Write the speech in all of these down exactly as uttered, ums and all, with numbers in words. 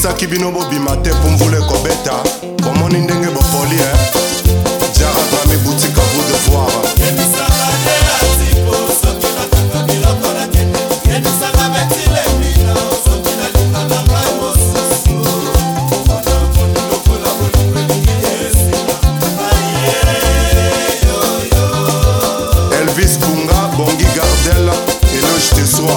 napesaki bino bobima te mpo mvula ekobeta bomoni ndenge bopoli e Jara Grammy boutique à vous de voir Elvis Bunga, Bongi Gardel, éloge tes soirs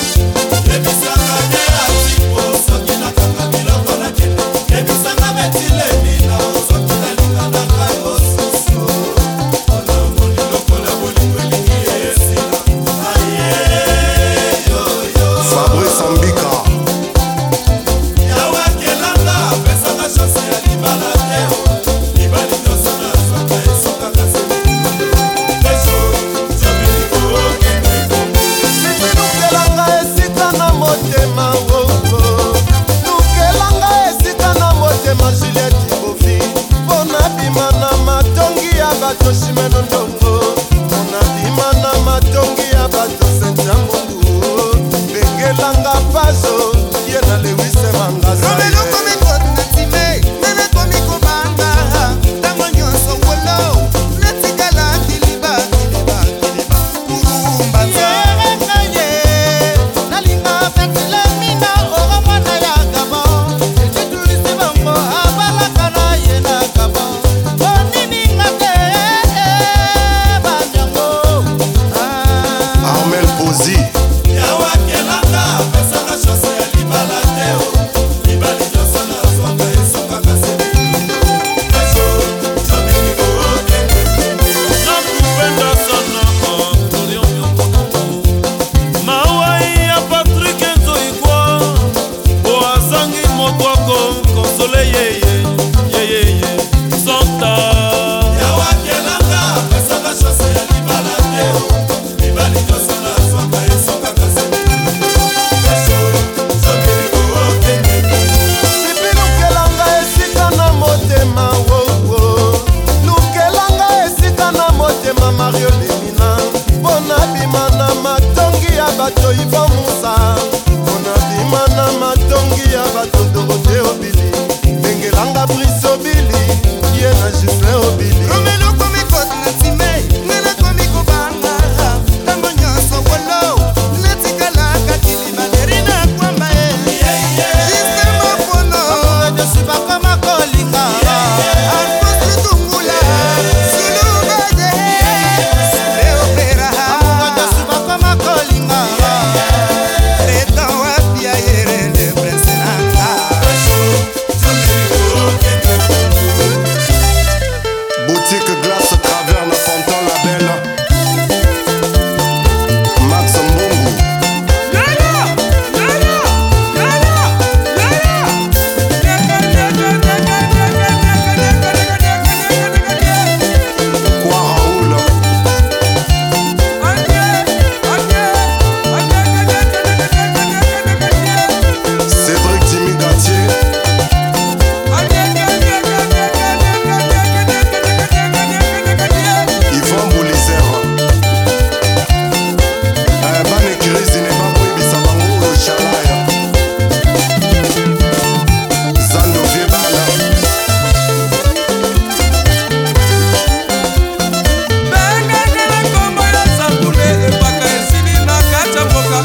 Toshimeno ndongo Monadima na matongi ya bato Senta mungu Bengelanga paso Yena lewise mangaza Romelo kome kote natime Nene komi kubanga Tango nyonso wolo Netikala kiliba Kiliba kiliba Kurumba Yereka ye Nalinga petile mina Ora mwana ya gabo Etitulisi bango Abala kana yena gabo Onini ngate Armel Pozi Yawa kelanga Pesanga chose ya libala teo Libali josana Zwanga esoka kasebe Kesho Jamini ooke Nakupenda sana Torion Yonkono Mawai ya Patrick Nzoigwa Oazangi motwako Konsole yeye Yeye Santa Yawa kelanga Pesanga chose ya libala teo Libali josana Zwanga esoka kasebe Kesho Jamini ooke Sipi lukelanga esika na motema wo wo Lukelanga esika na motema Mario Lemina Bona bima na matongi ya bato Ivan Moussa Bona bima na matongi ya bato Dorothée Obili Bengelanga Brice Obili Yena Gislain Obili Romelo kome kote natime Nene komi kubanga Tango nyonso wolo Netikala kakiliba Nerina kwamba e Jiste makono Josiba kama kolinga Alphonse Lutungula Sulugaje Sule opera Josiba kama kolinga Reta wapia yere le prince nanga Boutique Glace Travers na Fontan la Belle Max Mbungu Kwa Raoul Cédric Jimmy Gatier Yvon Boulizère Bane Kirisi ne bakoyebisa bango oyo Shalaya Zando Viebala Bengengele kombo ya Sakule Epaka esili na kacha mboka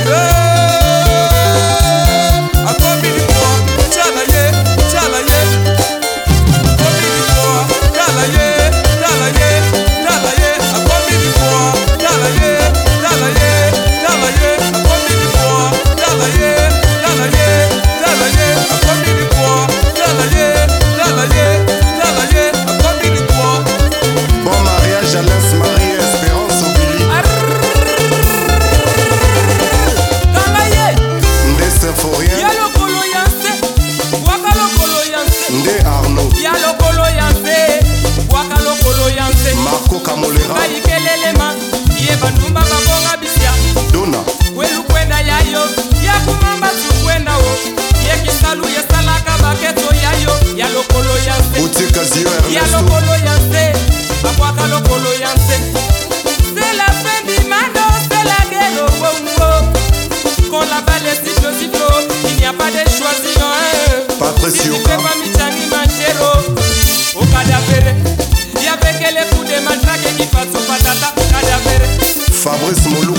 Akomi ni kwa Chala ye, chala ye Akomi ni kwa Chala ye, chala ye, chala ye Akomi ni kwa Chala ye, chala ye, chala ye Akomi ni kwa Chala ye, chala ye, chala ye Akomi ni kwa Chala ye, chala ye, chala ye Akomi ni kwa Bon mariage Alain Marie Espérance Obili Nde Symphorien Ya lokolo ya nse, waka lokolo ya nse Nde Arnaud Ya lokolo ya nse, waka lokolo ya nse Marco Camolera Ngai kelelema, ye bandumba babonga bisya Dona Welu kwenda yayo, ya kumamba chukwenda wo Ye kisalu ye salaka baketo yayo Ya lokolo ya nse, Boutique Zio ya Ernesto lokolo ya nse Waka lokolo ya nse C'est la fin du mano, c'est la guerre au bongo Quand la balle est siffle, siffle, il n'y a pas de choix sinon hein. Fabrice Si tu Yoka. fais pas Michangi Manchero, au cadavere. Il y avait que les coups de matraque qui passent au patata, cadavere. Fabrice Moulou